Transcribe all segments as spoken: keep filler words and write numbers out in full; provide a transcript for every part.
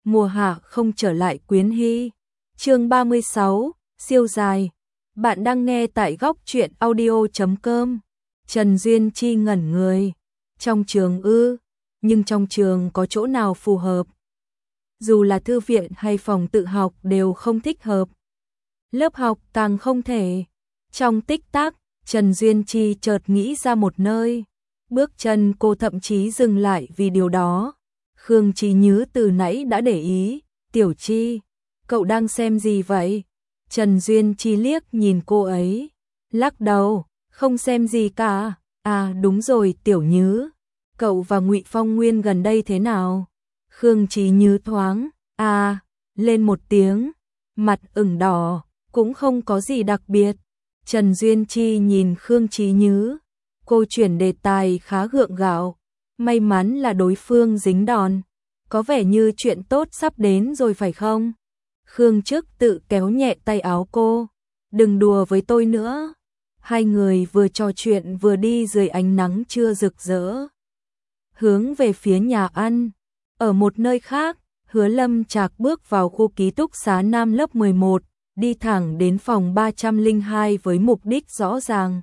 mùa hạ không trở lại Quyến Hy. Chương ba mươi sáu, siêu dài. Bạn đang nghe tại góc truyện audio chấm com. Trần Duyên Chi ngẩn người. Trong trường ư? Nhưng trong trường có chỗ nào phù hợp? Dù là thư viện hay phòng tự học đều không thích hợp. Lớp học càng không thể. Trong tích tắc, Trần Duyên Chi chợt nghĩ ra một nơi. Bước chân cô thậm chí dừng lại vì điều đó. Khương Chí Nhứ từ nãy đã để ý. Tiểu Chi, cậu đang xem gì vậy? Trần Duyên Chi liếc nhìn cô ấy. Lắc đầu, không xem gì cả. À đúng rồi Tiểu Nhứ, cậu và Ngụy Phong Nguyên gần đây thế nào? Khương Chí Nhứ thoáng, à, lên một tiếng, mặt ửng đỏ, cũng không có gì đặc biệt. Trần Duyên Chi nhìn Khương Chí Nhứ, cô chuyển đề tài khá gượng gạo, may mắn là đối phương dính đòn, có vẻ như chuyện tốt sắp đến rồi phải không? Khương Chức tự kéo nhẹ tay áo cô, đừng đùa với tôi nữa. Hai người vừa trò chuyện vừa đi dưới ánh nắng trưa rực rỡ. Hướng về phía nhà ăn, ở một nơi khác, Hứa Lâm Trạc bước vào khu ký túc xá Nam lớp mười một, đi thẳng đến phòng ba trăm lẻ hai với mục đích rõ ràng.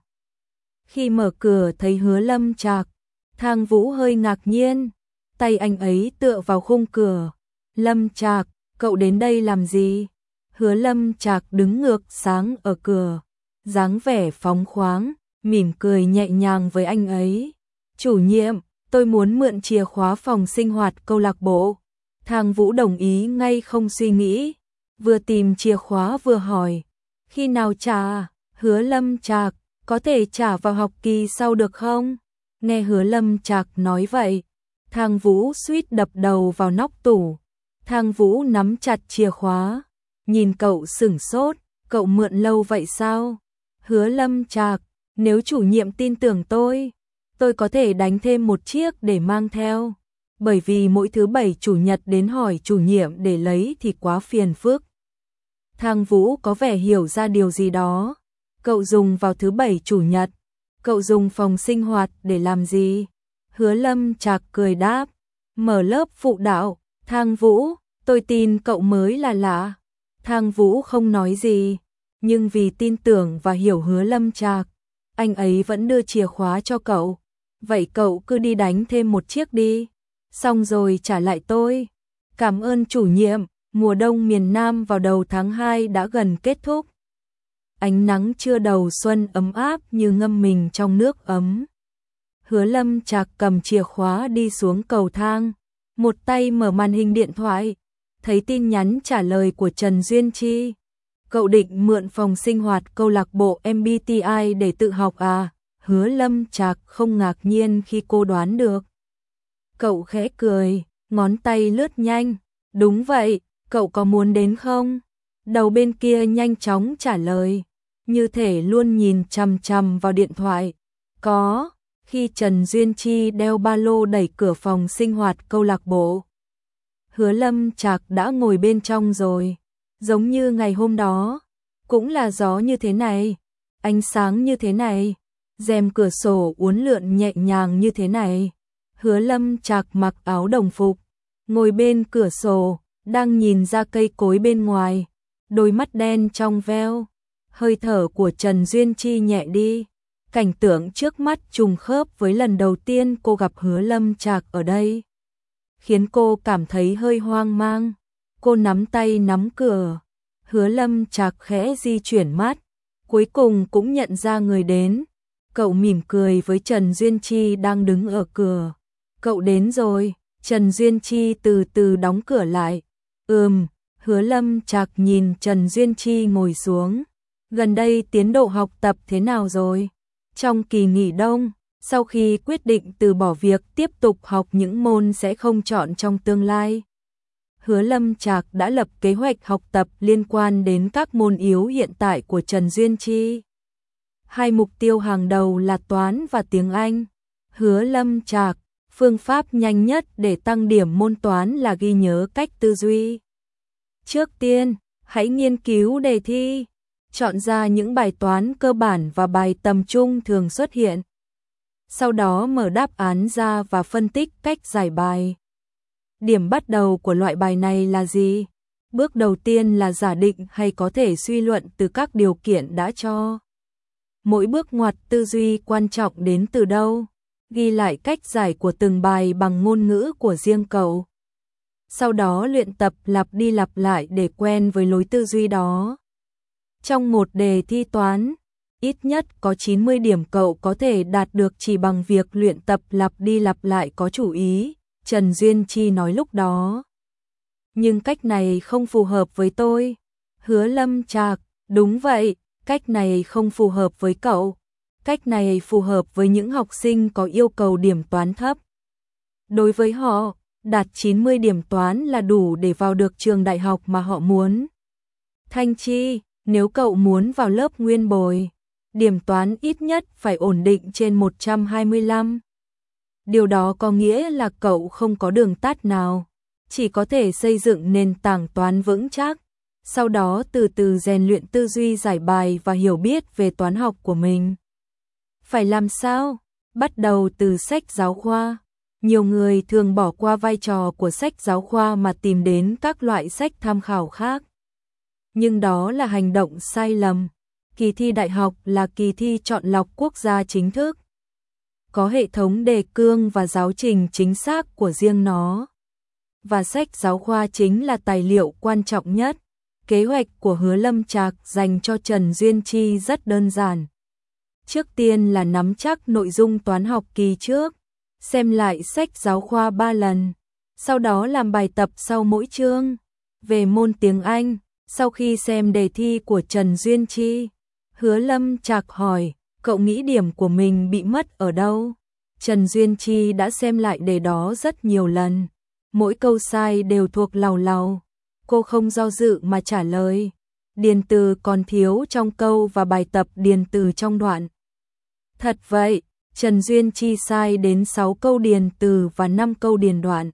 Khi mở cửa thấy Hứa Lâm Trạc, Thang Vũ hơi ngạc nhiên, tay anh ấy tựa vào khung cửa. Lâm Trạc, cậu đến đây làm gì? Hứa Lâm Trạc đứng ngược sáng ở cửa, dáng vẻ phóng khoáng, mỉm cười nhẹ nhàng với anh ấy. Chủ nhiệm, tôi muốn mượn chìa khóa phòng sinh hoạt câu lạc bộ. Thang Vũ đồng ý ngay không suy nghĩ, vừa tìm chìa khóa vừa hỏi, khi nào trả? Hứa Lâm Trạc, có thể trả vào học kỳ sau được không? Nghe Hứa Lâm Trạc nói vậy, Thang Vũ suýt đập đầu vào nóc tủ. Thang Vũ nắm chặt chìa khóa, nhìn cậu sửng sốt, cậu mượn lâu vậy sao? Hứa Lâm Trạc, nếu chủ nhiệm tin tưởng tôi, tôi có thể đánh thêm một chiếc để mang theo, bởi vì mỗi thứ bảy chủ nhật đến hỏi chủ nhiệm để lấy thì quá phiền phức. Thang Vũ có vẻ hiểu ra điều gì đó, cậu dùng vào thứ bảy chủ nhật, cậu dùng phòng sinh hoạt để làm gì? Hứa Lâm Trạc cười đáp, mở lớp phụ đạo. Thang Vũ, tôi tin cậu mới là lạ. Thang Vũ không nói gì, nhưng vì tin tưởng và hiểu Hứa Lâm Trạc, anh ấy vẫn đưa chìa khóa cho cậu. Vậy cậu cứ đi đánh thêm một chiếc đi, xong rồi trả lại tôi. Cảm ơn chủ nhiệm. Mùa đông miền Nam vào đầu tháng hai đã gần kết thúc. Ánh nắng trưa đầu xuân ấm áp như ngâm mình trong nước ấm. Hứa Lâm Trạc cầm chìa khóa đi xuống cầu thang, một tay mở màn hình điện thoại, thấy tin nhắn trả lời của Trần Duyên Chi. Cậu định mượn phòng sinh hoạt câu lạc bộ em bê tê i để tự học à? Hứa Lâm Trạc không ngạc nhiên khi cô đoán được. Cậu khẽ cười, ngón tay lướt nhanh. Đúng vậy, cậu có muốn đến không? Đầu bên kia nhanh chóng trả lời, như thể luôn nhìn chằm chằm vào điện thoại. Có. Khi Trần Duyên Chi đeo ba lô đẩy cửa phòng sinh hoạt câu lạc bộ, Hứa Lâm Trạc đã ngồi bên trong rồi, giống như ngày hôm đó, cũng là gió như thế này, ánh sáng như thế này, rèm cửa sổ uốn lượn nhẹ nhàng như thế này. Hứa Lâm Trạc mặc áo đồng phục, ngồi bên cửa sổ, đang nhìn ra cây cối bên ngoài, đôi mắt đen trong veo, hơi thở của Trần Duyên Chi nhẹ đi. Cảnh tượng trước mắt trùng khớp với lần đầu tiên cô gặp Hứa Lâm Trạc ở đây, khiến cô cảm thấy hơi hoang mang. Cô nắm tay nắm cửa, Hứa Lâm Trạc khẽ di chuyển mắt, cuối cùng cũng nhận ra người đến. Cậu mỉm cười với Trần Duyên Chi đang đứng ở cửa. Cậu đến rồi. Trần Duyên Chi từ từ đóng cửa lại. Ừm, Hứa Lâm Trạc nhìn Trần Duyên Chi ngồi xuống. Gần đây tiến độ học tập thế nào rồi? Trong kỳ nghỉ đông, sau khi quyết định từ bỏ việc tiếp tục học những môn sẽ không chọn trong tương lai, Hứa Lâm Trạc đã lập kế hoạch học tập liên quan đến các môn yếu hiện tại của Trần Duyên Chi. Hai mục tiêu hàng đầu là toán và tiếng Anh. Hứa Lâm Trạc, phương pháp nhanh nhất để tăng điểm môn toán là ghi nhớ cách tư duy. Trước tiên, hãy nghiên cứu đề thi, chọn ra những bài toán cơ bản và bài tầm trung thường xuất hiện. Sau đó mở đáp án ra và phân tích cách giải bài. Điểm bắt đầu của loại bài này là gì? Bước đầu tiên là giả định hay có thể suy luận từ các điều kiện đã cho. Mỗi bước ngoặt tư duy quan trọng đến từ đâu? Ghi lại cách giải của từng bài bằng ngôn ngữ của riêng cậu. Sau đó luyện tập lặp đi lặp lại để quen với lối tư duy đó. Trong một đề thi toán, ít nhất có chín mươi điểm cậu có thể đạt được chỉ bằng việc luyện tập lặp đi lặp lại có chủ ý, Trần Duyên Chi nói lúc đó. Nhưng cách này không phù hợp với tôi. Hứa Lâm Trạc, đúng vậy, cách này không phù hợp với cậu. Cách này phù hợp với những học sinh có yêu cầu điểm toán thấp. Đối với họ, đạt chín mươi điểm toán là đủ để vào được trường đại học mà họ muốn. Thanh Chi, nếu cậu muốn vào lớp nguyên bồi, điểm toán ít nhất phải ổn định trên một trăm hai mươi lăm. Điều đó có nghĩa là cậu không có đường tắt nào, chỉ có thể xây dựng nền tảng toán vững chắc, sau đó từ từ rèn luyện tư duy giải bài và hiểu biết về toán học của mình. Phải làm sao? Bắt đầu từ sách giáo khoa. Nhiều người thường bỏ qua vai trò của sách giáo khoa mà tìm đến các loại sách tham khảo khác. Nhưng đó là hành động sai lầm. Kỳ thi đại học là kỳ thi chọn lọc quốc gia chính thức. Có hệ thống đề cương và giáo trình chính xác của riêng nó. Và sách giáo khoa chính là tài liệu quan trọng nhất. Kế hoạch của Hứa Lâm Trạc dành cho Trần Duyên Chi rất đơn giản. Trước tiên là nắm chắc nội dung toán học kỳ trước, xem lại sách giáo khoa ba lần, sau đó làm bài tập sau mỗi chương. Về môn tiếng Anh, sau khi xem đề thi của Trần Duyên Chi, Hứa Lâm Trạc hỏi, cậu nghĩ điểm của mình bị mất ở đâu? Trần Duyên Chi đã xem lại đề đó rất nhiều lần, mỗi câu sai đều thuộc làu làu. Cô không do dự mà trả lời, điền từ còn thiếu trong câu và bài tập điền từ trong đoạn. Thật vậy, Trần Duyên Chi sai đến sáu câu điền từ và năm câu điền đoạn.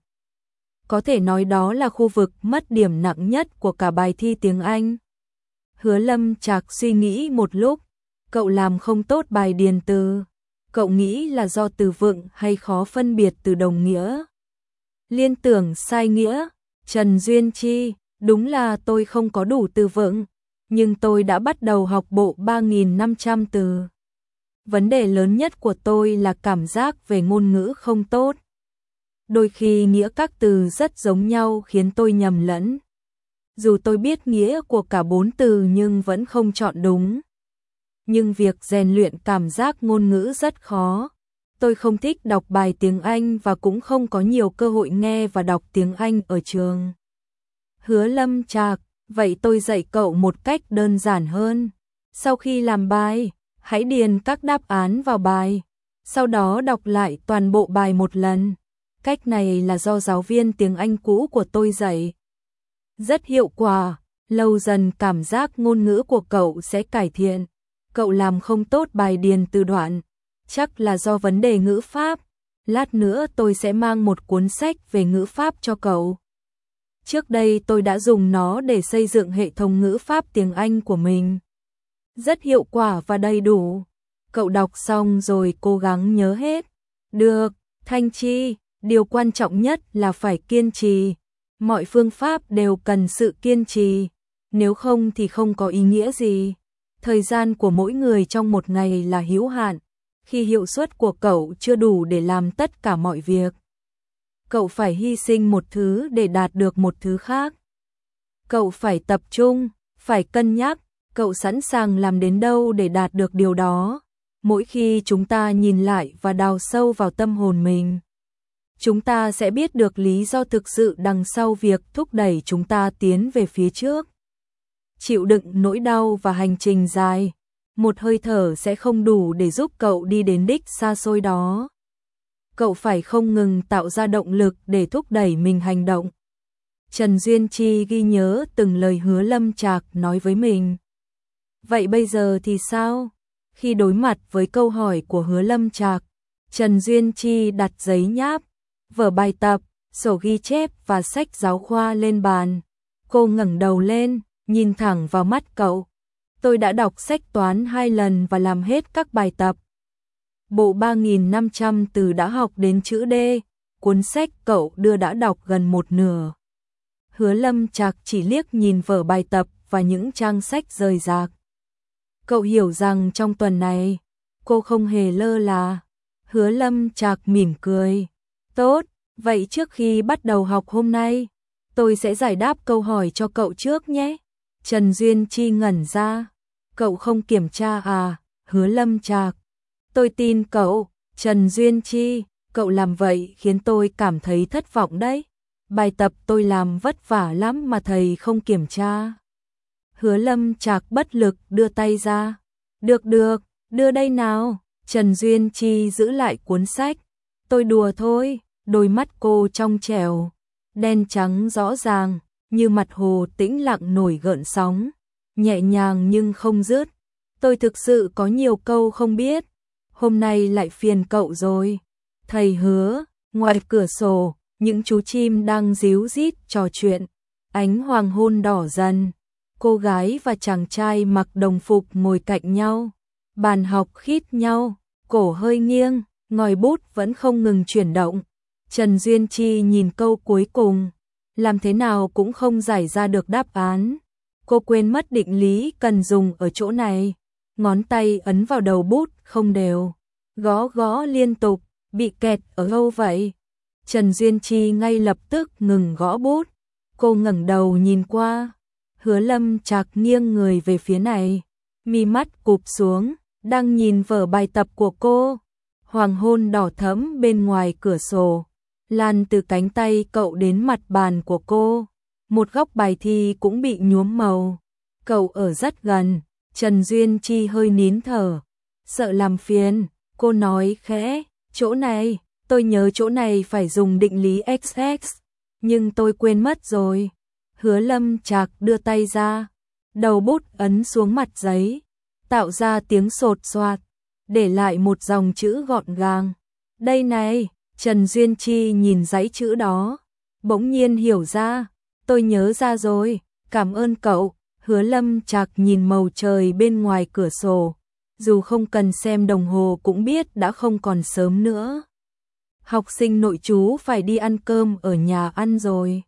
Có thể nói đó là khu vực mất điểm nặng nhất của cả bài thi tiếng Anh. Hứa Lâm Trạc suy nghĩ một lúc, cậu làm không tốt bài điền từ. Cậu nghĩ là do từ vựng hay khó phân biệt từ đồng nghĩa? Liên tưởng sai nghĩa. Trần Duyên Chi, đúng là tôi không có đủ từ vựng, nhưng tôi đã bắt đầu học bộ ba nghìn năm trăm từ. Vấn đề lớn nhất của tôi là cảm giác về ngôn ngữ không tốt. Đôi khi nghĩa các từ rất giống nhau khiến tôi nhầm lẫn. Dù tôi biết nghĩa của cả bốn từ nhưng vẫn không chọn đúng. Nhưng việc rèn luyện cảm giác ngôn ngữ rất khó. Tôi không thích đọc bài tiếng Anh và cũng không có nhiều cơ hội nghe và đọc tiếng Anh ở trường. Hứa Lâm Trạc, vậy tôi dạy cậu một cách đơn giản hơn. Sau khi làm bài, hãy điền các đáp án vào bài, sau đó đọc lại toàn bộ bài một lần. Cách này là do giáo viên tiếng Anh cũ của tôi dạy. Rất hiệu quả, lâu dần cảm giác ngôn ngữ của cậu sẽ cải thiện. Cậu làm không tốt bài điền từ đoạn, chắc là do vấn đề ngữ pháp. Lát nữa tôi sẽ mang một cuốn sách về ngữ pháp cho cậu. Trước đây tôi đã dùng nó để xây dựng hệ thống ngữ pháp tiếng Anh của mình. Rất hiệu quả và đầy đủ. Cậu đọc xong rồi cố gắng nhớ hết. Được, Thanh Chi, điều quan trọng nhất là phải kiên trì. Mọi phương pháp đều cần sự kiên trì. Nếu không thì không có ý nghĩa gì. Thời gian của mỗi người trong một ngày là hữu hạn. Khi hiệu suất của cậu chưa đủ để làm tất cả mọi việc, cậu phải hy sinh một thứ để đạt được một thứ khác. Cậu phải tập trung, phải cân nhắc, cậu sẵn sàng làm đến đâu để đạt được điều đó. Mỗi khi chúng ta nhìn lại và đào sâu vào tâm hồn mình, chúng ta sẽ biết được lý do thực sự đằng sau việc thúc đẩy chúng ta tiến về phía trước. Chịu đựng nỗi đau và hành trình dài, một hơi thở sẽ không đủ để giúp cậu đi đến đích xa xôi đó. Cậu phải không ngừng tạo ra động lực để thúc đẩy mình hành động. Trần Duyên Chi ghi nhớ từng lời Hứa Lâm Trạc nói với mình. Vậy bây giờ thì sao? Khi đối mặt với câu hỏi của Hứa Lâm Trạc, Trần Duyên Chi đặt giấy nháp, vở bài tập, sổ ghi chép và sách giáo khoa lên bàn. Cô ngẩng đầu lên, nhìn thẳng vào mắt cậu. Tôi đã đọc sách toán hai lần và làm hết các bài tập. Bộ ba nghìn năm trăm từ đã học đến chữ D, cuốn sách cậu đưa đã đọc gần một nửa. Hứa Lâm Trạc chỉ liếc nhìn vở bài tập và những trang sách rời rạc. Cậu hiểu rằng trong tuần này, cô không hề lơ là. Hứa Lâm Trạc mỉm cười. Tốt, vậy trước khi bắt đầu học hôm nay, tôi sẽ giải đáp câu hỏi cho cậu trước nhé. Trần Duyên Chi ngẩn ra. Cậu không kiểm tra à? Hứa Lâm Trạc. Tôi tin cậu. Trần Duyên Chi, cậu làm vậy khiến tôi cảm thấy thất vọng đấy. Bài tập tôi làm vất vả lắm mà thầy không kiểm tra. Hứa Lâm Trạc bất lực đưa tay ra. Được được, đưa đây nào. Trần Duyên Chi giữ lại cuốn sách. Tôi đùa thôi. Đôi mắt cô trong trẻo, đen trắng rõ ràng, như mặt hồ tĩnh lặng nổi gợn sóng, nhẹ nhàng nhưng không dứt. Tôi thực sự có nhiều câu không biết. Hôm nay lại phiền cậu rồi. Thầy Hứa, ngoài cửa sổ, những chú chim đang ríu rít trò chuyện. Ánh hoàng hôn đỏ dần. Cô gái và chàng trai mặc đồng phục ngồi cạnh nhau. Bàn học khít nhau, cổ hơi nghiêng, ngòi bút vẫn không ngừng chuyển động. Trần Duyên Chi nhìn câu cuối cùng, làm thế nào cũng không giải ra được đáp án. Cô quên mất định lý cần dùng ở chỗ này. Ngón tay ấn vào đầu bút không đều, gõ gõ liên tục, bị kẹt ở đâu vậy? Trần Duyên Chi ngay lập tức ngừng gõ bút. Cô ngẩng đầu nhìn qua. Hứa Lâm Trạc nghiêng người về phía này, mi mắt cụp xuống, đang nhìn vở bài tập của cô. Hoàng hôn đỏ thẫm bên ngoài cửa sổ, lan từ cánh tay cậu đến mặt bàn của cô. Một góc bài thi cũng bị nhuốm màu. Cậu ở rất gần. Trần Duyên Chi hơi nín thở, sợ làm phiền. Cô nói khẽ, chỗ này, tôi nhớ chỗ này phải dùng định lý x x, nhưng tôi quên mất rồi. Hứa Lâm Trạc đưa tay ra, đầu bút ấn xuống mặt giấy, tạo ra tiếng sột soạt, để lại một dòng chữ gọn gàng. Đây này. Trần Duyên Chi nhìn dãy chữ đó, bỗng nhiên hiểu ra. Tôi nhớ ra rồi, cảm ơn cậu. Hứa Lâm Trạc nhìn màu trời bên ngoài cửa sổ, dù không cần xem đồng hồ cũng biết đã không còn sớm nữa. Học sinh nội trú phải đi ăn cơm ở nhà ăn rồi,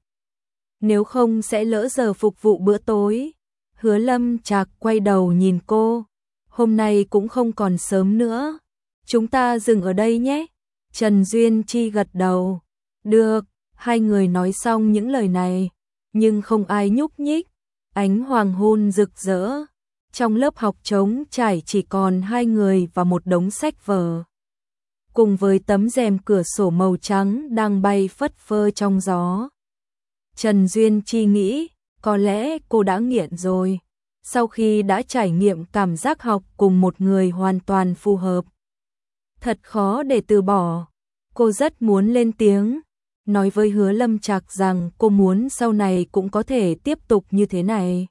nếu không sẽ lỡ giờ phục vụ bữa tối. Hứa Lâm Trạc quay đầu nhìn cô. Hôm nay cũng không còn sớm nữa, chúng ta dừng ở đây nhé. Trần Duyên Chi gật đầu. Được. Hai người nói xong những lời này, nhưng không ai nhúc nhích. Ánh hoàng hôn rực rỡ. Trong lớp học trống trải chỉ còn hai người và một đống sách vở, cùng với tấm rèm cửa sổ màu trắng đang bay phất phơ trong gió. Trần Duyên Chi nghĩ, có lẽ cô đã nghiện rồi. Sau khi đã trải nghiệm cảm giác học cùng một người hoàn toàn phù hợp, thật khó để từ bỏ. Cô rất muốn lên tiếng, nói với Hứa Lâm Trạc rằng cô muốn sau này cũng có thể tiếp tục như thế này.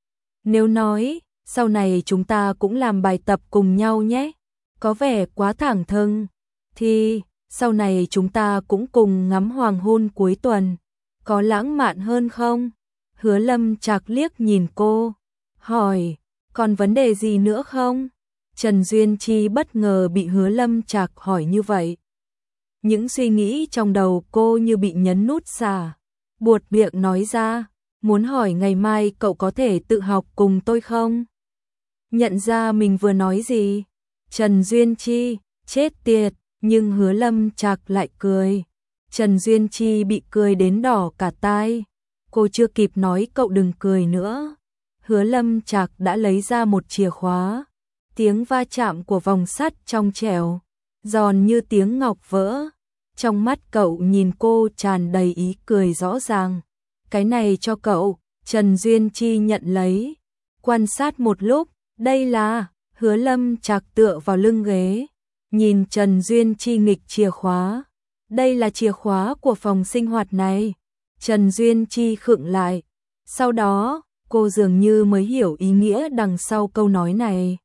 Nếu nói, sau này chúng ta cũng làm bài tập cùng nhau nhé, có vẻ quá thẳng thừng. Thì, sau này chúng ta cũng cùng ngắm hoàng hôn cuối tuần, có lãng mạn hơn không? Hứa Lâm Trạc liếc nhìn cô, hỏi, còn vấn đề gì nữa không? Trần Duyên Chi bất ngờ bị Hứa Lâm Trạc hỏi như vậy. Những suy nghĩ trong đầu cô như bị nhấn nút xả, buột miệng nói ra, muốn hỏi ngày mai cậu có thể tự học cùng tôi không? Nhận ra mình vừa nói gì, Trần Duyên Chi, chết tiệt, nhưng Hứa Lâm Trạc lại cười. Trần Duyên Chi bị cười đến đỏ cả tai. Cô chưa kịp nói cậu đừng cười nữa, Hứa Lâm Trạc đã lấy ra một chìa khóa. Tiếng va chạm của vòng sắt trong trẻo, giòn như tiếng ngọc vỡ. Trong mắt cậu nhìn cô tràn đầy ý cười rõ ràng. Cái này cho cậu. Trần Duyên Chi nhận lấy, quan sát một lúc. Đây là. Hứa Lâm Trạc tựa vào lưng ghế, nhìn Trần Duyên Chi nghịch chìa khóa. Đây là chìa khóa của phòng sinh hoạt này. Trần Duyên Chi khựng lại. Sau đó, cô dường như mới hiểu ý nghĩa đằng sau câu nói này.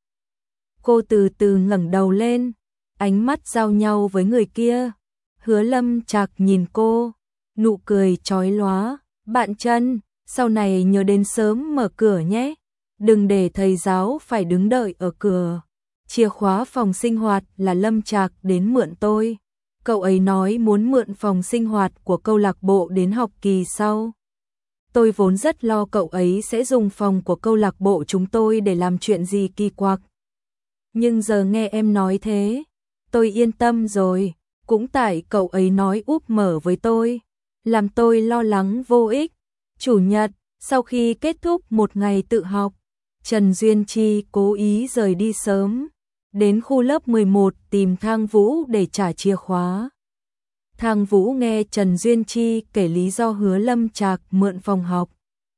Cô từ từ ngẩng đầu lên, ánh mắt giao nhau với người kia. Hứa Lâm Trạc nhìn cô, nụ cười chói lóa. Bạn Trần, sau này nhớ đến sớm mở cửa nhé. Đừng để thầy giáo phải đứng đợi ở cửa. Chìa khóa phòng sinh hoạt là Lâm Trạc đến mượn tôi. Cậu ấy nói muốn mượn phòng sinh hoạt của câu lạc bộ đến học kỳ sau. Tôi vốn rất lo cậu ấy sẽ dùng phòng của câu lạc bộ chúng tôi để làm chuyện gì kỳ quặc. Nhưng giờ nghe em nói thế, tôi yên tâm rồi, cũng tại cậu ấy nói úp mở với tôi, làm tôi lo lắng vô ích. Chủ nhật, sau khi kết thúc một ngày tự học, Trần Duyên Chi cố ý rời đi sớm, đến khu lớp mười một tìm Thang Vũ để trả chìa khóa. Thang Vũ nghe Trần Duyên Chi kể lý do Hứa Lâm Trạc mượn phòng học,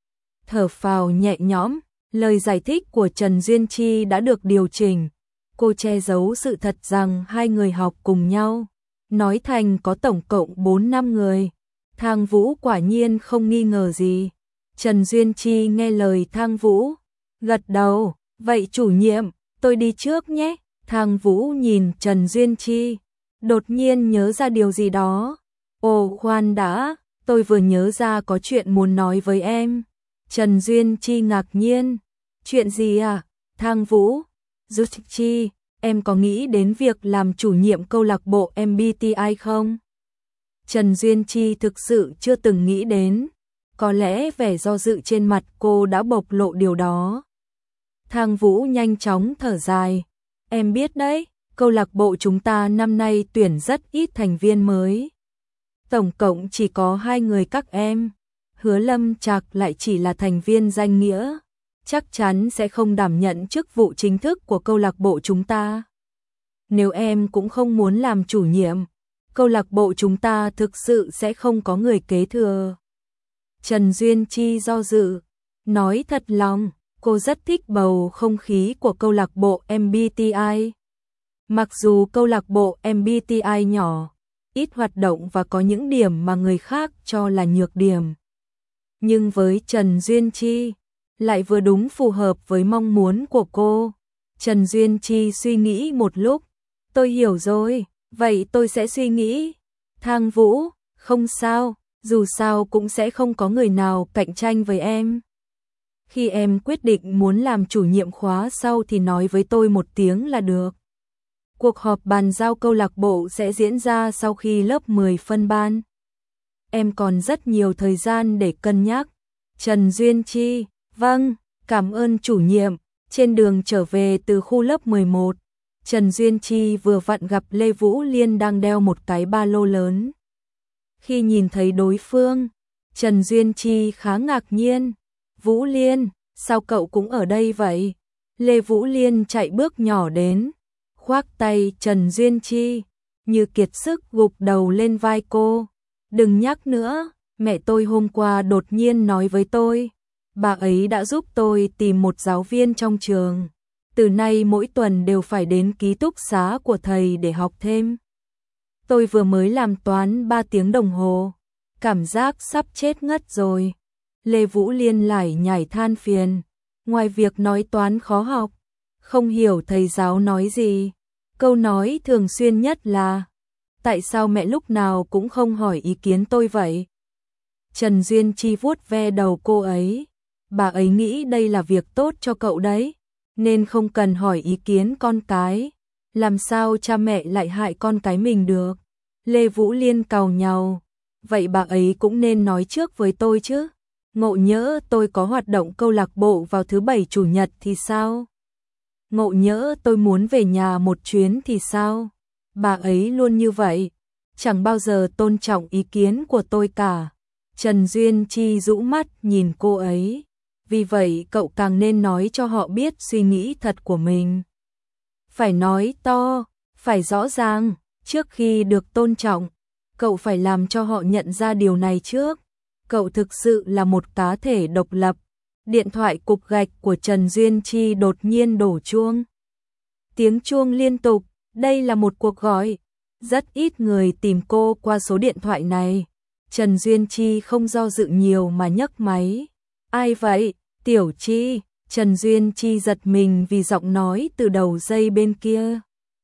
thở phào nhẹ nhõm, lời giải thích của Trần Duyên Chi đã được điều chỉnh. Cô che giấu sự thật rằng hai người học cùng nhau, nói thành có tổng cộng bốn năm người. Thang Vũ quả nhiên không nghi ngờ gì. Trần Duyên Chi nghe lời Thang Vũ, gật đầu, vậy chủ nhiệm, tôi đi trước nhé. Thang Vũ nhìn Trần Duyên Chi, đột nhiên nhớ ra điều gì đó. Ồ khoan đã, tôi vừa nhớ ra có chuyện muốn nói với em. Trần Duyên Chi ngạc nhiên, chuyện gì à? Thang Vũ, Duyên Chi, em có nghĩ đến việc làm chủ nhiệm câu lạc bộ em bê tê i không? Trần Duyên Chi thực sự chưa từng nghĩ đến, có lẽ vẻ do dự trên mặt cô đã bộc lộ điều đó. Thang Vũ nhanh chóng thở dài, em biết đấy, câu lạc bộ chúng ta năm nay tuyển rất ít thành viên mới. Tổng cộng chỉ có hai người các em, Hứa Lâm Trạc lại chỉ là thành viên danh nghĩa, chắc chắn sẽ không đảm nhận chức vụ chính thức của câu lạc bộ chúng ta. Nếu em cũng không muốn làm chủ nhiệm, câu lạc bộ chúng ta thực sự sẽ không có người kế thừa. Trần Duyên Chi do dự, nói thật lòng, cô rất thích bầu không khí của câu lạc bộ em bê tê i. Mặc dù câu lạc bộ em bê tê i nhỏ, ít hoạt động và có những điểm mà người khác cho là nhược điểm, nhưng với Trần Duyên Chi, lại vừa đúng phù hợp với mong muốn của cô. Trần Duyên Chi suy nghĩ một lúc, tôi hiểu rồi, vậy tôi sẽ suy nghĩ. Thang Vũ, không sao, dù sao cũng sẽ không có người nào cạnh tranh với em. Khi em quyết định muốn làm chủ nhiệm khóa sau thì nói với tôi một tiếng là được. Cuộc họp bàn giao câu lạc bộ sẽ diễn ra sau khi lớp mười phân ban. Em còn rất nhiều thời gian để cân nhắc. Trần Duyên Chi, vâng, cảm ơn chủ nhiệm. Trên đường trở về từ khu lớp mười một, Trần Duyên Chi vừa vặn gặp Lê Vũ Liên đang đeo một cái ba lô lớn. Khi nhìn thấy đối phương, Trần Duyên Chi khá ngạc nhiên. Vũ Liên, sao cậu cũng ở đây vậy? Lê Vũ Liên chạy bước nhỏ đến, khoác tay Trần Duyên Chi, như kiệt sức gục đầu lên vai cô. Đừng nhắc nữa, mẹ tôi hôm qua đột nhiên nói với tôi, bà ấy đã giúp tôi tìm một giáo viên trong trường. Từ nay mỗi tuần đều phải đến ký túc xá của thầy để học thêm. Tôi vừa mới làm toán ba tiếng đồng hồ, cảm giác sắp chết ngất rồi. Lê Vũ Liên lải nhải than phiền, ngoài việc nói toán khó học, không hiểu thầy giáo nói gì, câu nói thường xuyên nhất là, tại sao mẹ lúc nào cũng không hỏi ý kiến tôi vậy? Trần Duyên Chi vuốt ve đầu cô ấy, bà ấy nghĩ đây là việc tốt cho cậu đấy, nên không cần hỏi ý kiến con cái, làm sao cha mẹ lại hại con cái mình được? Lê Vũ Liên càu nhàu, vậy bà ấy cũng nên nói trước với tôi chứ, ngộ nhỡ tôi có hoạt động câu lạc bộ vào thứ bảy chủ nhật thì sao? Ngộ nhỡ tôi muốn về nhà một chuyến thì sao? Bà ấy luôn như vậy, chẳng bao giờ tôn trọng ý kiến của tôi cả. Trần Duyên Chi rũ mắt nhìn cô ấy, vì vậy cậu càng nên nói cho họ biết suy nghĩ thật của mình. Phải nói to, phải rõ ràng, trước khi được tôn trọng, cậu phải làm cho họ nhận ra điều này trước. Cậu thực sự là một cá thể độc lập. Điện thoại cục gạch của Trần Duyên Chi đột nhiên đổ chuông. Tiếng chuông liên tục, đây là một cuộc gọi. Rất ít người tìm cô qua số điện thoại này. Trần Duyên Chi không do dự nhiều mà nhấc máy. Ai vậy? Tiểu Chi. Trần Duyên Chi giật mình vì giọng nói từ đầu dây bên kia.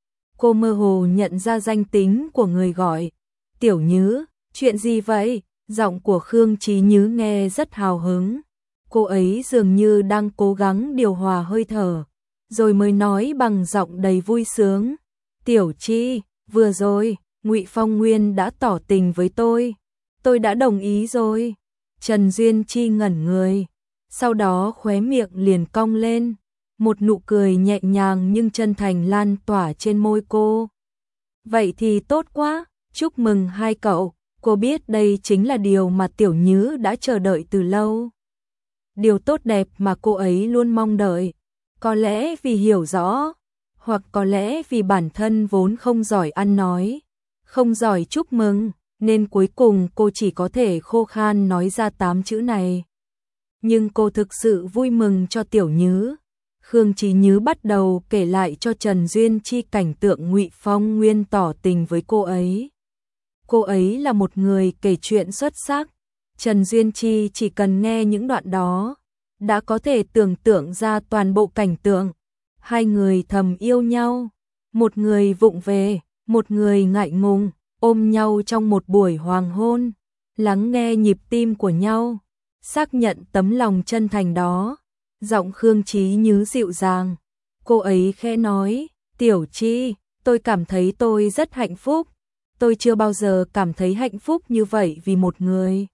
Cô mơ hồ nhận ra danh tính của người gọi. Tiểu Nhứ, chuyện gì vậy? Giọng của Khương Chí Nhứ nghe rất hào hứng. Cô ấy dường như đang cố gắng điều hòa hơi thở, rồi mới nói bằng giọng đầy vui sướng. Tiểu Chi, vừa rồi, Ngụy Phong Nguyên đã tỏ tình với tôi, tôi đã đồng ý rồi. Trần Duyên Chi ngẩn người, sau đó khóe miệng liền cong lên, một nụ cười nhẹ nhàng nhưng chân thành lan tỏa trên môi cô. Vậy thì tốt quá, chúc mừng hai cậu, cô biết đây chính là điều mà Tiểu Nhứ đã chờ đợi từ lâu. Điều tốt đẹp mà cô ấy luôn mong đợi, có lẽ vì hiểu rõ, hoặc có lẽ vì bản thân vốn không giỏi ăn nói, không giỏi chúc mừng, nên cuối cùng cô chỉ có thể khô khan nói ra tám chữ này. Nhưng cô thực sự vui mừng cho Tiểu Nhứ. Khương Chí Nhứ bắt đầu kể lại cho Trần Duyên Chi cảnh tượng Ngụy Phong Nguyên tỏ tình với cô ấy. Cô ấy là một người kể chuyện xuất sắc. Trần Duyên Chi chỉ cần nghe những đoạn đó, đã có thể tưởng tượng ra toàn bộ cảnh tượng. Hai người thầm yêu nhau, một người vụng về, một người ngại ngùng, ôm nhau trong một buổi hoàng hôn, lắng nghe nhịp tim của nhau, xác nhận tấm lòng chân thành đó. Giọng Khương Chí Nhứ dịu dàng, cô ấy khẽ nói, Tiểu Chi, tôi cảm thấy tôi rất hạnh phúc, tôi chưa bao giờ cảm thấy hạnh phúc như vậy vì một người.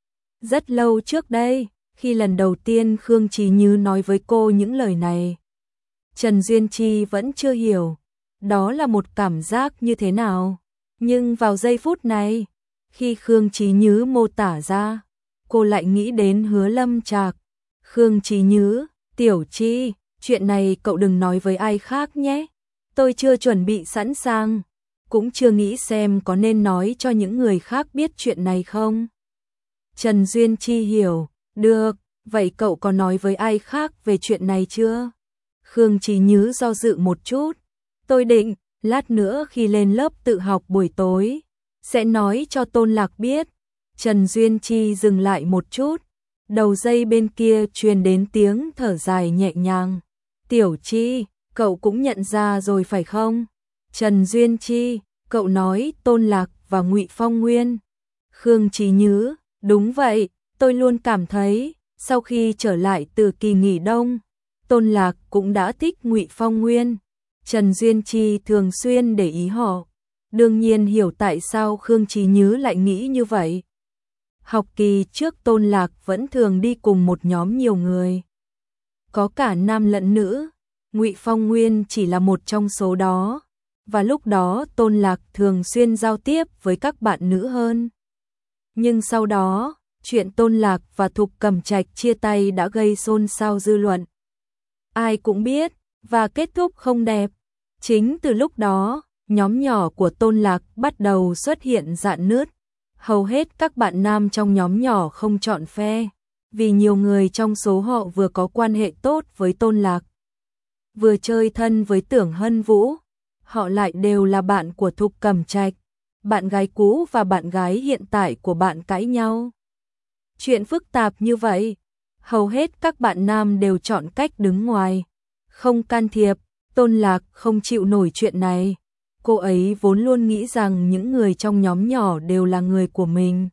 Rất lâu trước đây, khi lần đầu tiên Khương Chí Nhứ nói với cô những lời này, Trần Duyên Chi vẫn chưa hiểu, đó là một cảm giác như thế nào. Nhưng vào giây phút này, khi Khương Chí Nhứ mô tả ra, cô lại nghĩ đến Hứa Lâm Trạc. Khương Chí Nhứ, Tiểu Chi, chuyện này cậu đừng nói với ai khác nhé. Tôi chưa chuẩn bị sẵn sàng, cũng chưa nghĩ xem có nên nói cho những người khác biết chuyện này không. Trần Duyên Chi hiểu, được, vậy cậu có nói với ai khác về chuyện này chưa? Khương Chí Nhứ do dự một chút, tôi định, lát nữa khi lên lớp tự học buổi tối, sẽ nói cho Tôn Lạc biết. Trần Duyên Chi dừng lại một chút, đầu dây bên kia truyền đến tiếng thở dài nhẹ nhàng. Tiểu Chi, cậu cũng nhận ra rồi phải không? Trần Duyên Chi, cậu nói Tôn Lạc và Ngụy Phong Nguyên. Khương Chí Nhứ, đúng vậy, tôi luôn cảm thấy, sau khi trở lại từ kỳ nghỉ đông, Tôn Lạc cũng đã thích Ngụy Phong Nguyên. Trần Duyên Chi thường xuyên để ý họ, đương nhiên hiểu tại sao Khương Chí Nhứ lại nghĩ như vậy. Học kỳ trước Tôn Lạc vẫn thường đi cùng một nhóm nhiều người, có cả nam lẫn nữ, Ngụy Phong Nguyên chỉ là một trong số đó, và lúc đó Tôn Lạc thường xuyên giao tiếp với các bạn nữ hơn. Nhưng sau đó, chuyện Tôn Lạc và Thục Cẩm Trạch chia tay đã gây xôn xao dư luận. Ai cũng biết, và kết thúc không đẹp. Chính từ lúc đó, nhóm nhỏ của Tôn Lạc bắt đầu xuất hiện rạn nứt. Hầu hết các bạn nam trong nhóm nhỏ không chọn phe, vì nhiều người trong số họ vừa có quan hệ tốt với Tôn Lạc, vừa chơi thân với Tưởng Hân Vũ, họ lại đều là bạn của Thục Cẩm Trạch, bạn gái cũ và bạn gái hiện tại của bạn cãi nhau. Chuyện phức tạp như vậy, hầu hết các bạn nam đều chọn cách đứng ngoài, không can thiệp. Tôn Lạc không chịu nổi chuyện này. Cô ấy vốn luôn nghĩ rằng những người trong nhóm nhỏ đều là người của mình.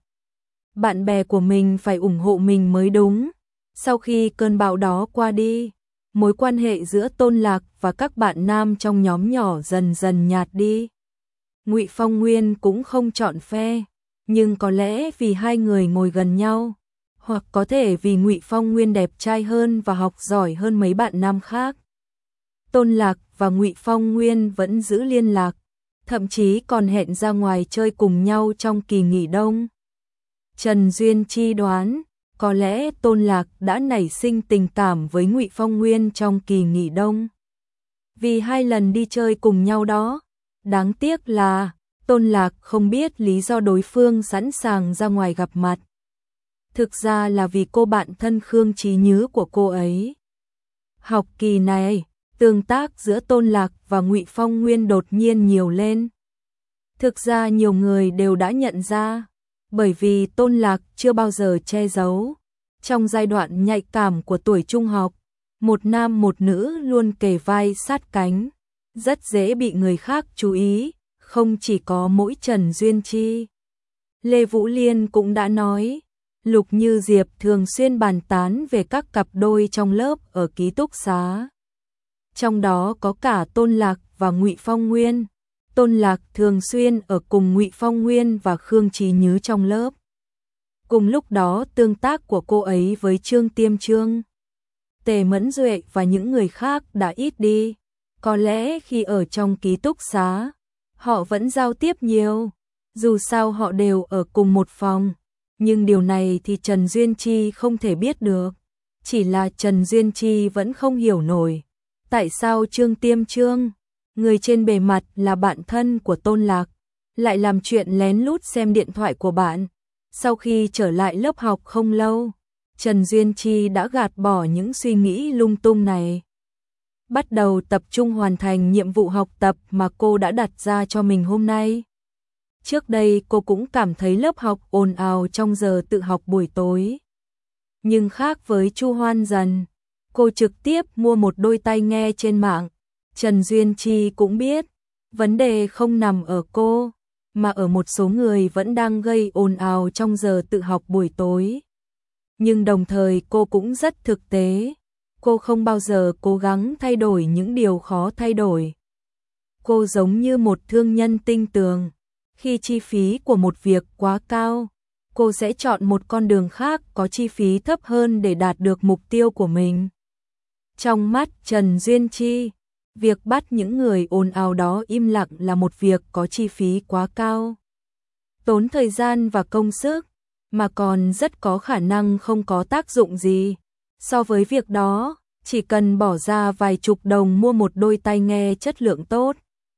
Bạn bè của mình phải ủng hộ mình mới đúng. Sau khi cơn bão đó qua đi, mối quan hệ giữa Tôn Lạc và các bạn nam trong nhóm nhỏ dần dần nhạt đi. Ngụy Phong Nguyên cũng không chọn phe, nhưng có lẽ vì hai người ngồi gần nhau, hoặc có thể vì Ngụy Phong Nguyên đẹp trai hơn và học giỏi hơn mấy bạn nam khác. Tôn Lạc và Ngụy Phong Nguyên vẫn giữ liên lạc, thậm chí còn hẹn ra ngoài chơi cùng nhau trong kỳ nghỉ đông. Trần Duyên Chi đoán, có lẽ Tôn Lạc đã nảy sinh tình cảm với Ngụy Phong Nguyên trong kỳ nghỉ đông. Vì hai lần đi chơi cùng nhau đó, đáng tiếc là Tôn Lạc không biết lý do đối phương sẵn sàng ra ngoài gặp mặt. Thực ra là vì cô bạn thân Khương Chí Nhứ của cô ấy. Học kỳ này, tương tác giữa Tôn Lạc và Ngụy Phong Nguyên đột nhiên nhiều lên. Thực ra nhiều người đều đã nhận ra, bởi vì Tôn Lạc chưa bao giờ che giấu. Trong giai đoạn nhạy cảm của tuổi trung học, một nam một nữ luôn kề vai sát cánh, rất dễ bị người khác chú ý, không chỉ có mỗi Trần Duyên Chi. Lê Vũ Liên cũng đã nói, Lục Như Diệp thường xuyên bàn tán về các cặp đôi trong lớp ở ký túc xá. Trong đó có cả Tôn Lạc và Ngụy Phong Nguyên. Tôn Lạc thường xuyên ở cùng Ngụy Phong Nguyên và Khương Chí Nhứ trong lớp. Cùng lúc đó tương tác của cô ấy với Trương Tiêm Trương, Tề Mẫn Duệ và những người khác đã ít đi. Có lẽ khi ở trong ký túc xá, họ vẫn giao tiếp nhiều, dù sao họ đều ở cùng một phòng. Nhưng điều này thì Trần Duyên Chi không thể biết được. Chỉ là Trần Duyên Chi vẫn không hiểu nổi. Tại sao Trương Tiêm Trương, người trên bề mặt là bạn thân của Tôn Lạc, lại làm chuyện lén lút xem điện thoại của bạn? Sau khi trở lại lớp học không lâu, Trần Duyên Chi đã gạt bỏ những suy nghĩ lung tung này. Bắt đầu tập trung hoàn thành nhiệm vụ học tập mà cô đã đặt ra cho mình hôm nay. Trước đây cô cũng cảm thấy lớp học ồn ào trong giờ tự học buổi tối. Nhưng khác với Chu Hoan Dần, cô trực tiếp mua một đôi tai nghe trên mạng. Trần Duyên Chi cũng biết, vấn đề không nằm ở cô, mà ở một số người vẫn đang gây ồn ào trong giờ tự học buổi tối. Nhưng đồng thời cô cũng rất thực tế, cô không bao giờ cố gắng thay đổi những điều khó thay đổi. Cô giống như một thương nhân tinh tường, khi chi phí của một việc quá cao, cô sẽ chọn một con đường khác có chi phí thấp hơn để đạt được mục tiêu của mình. Trong mắt Trần Duyên Chi, việc bắt những người ồn ào đó im lặng là một việc có chi phí quá cao, tốn thời gian và công sức, mà còn rất có khả năng không có tác dụng gì. So với việc đó, chỉ cần bỏ ra vài chục đồng mua một đôi tai nghe chất lượng tốt,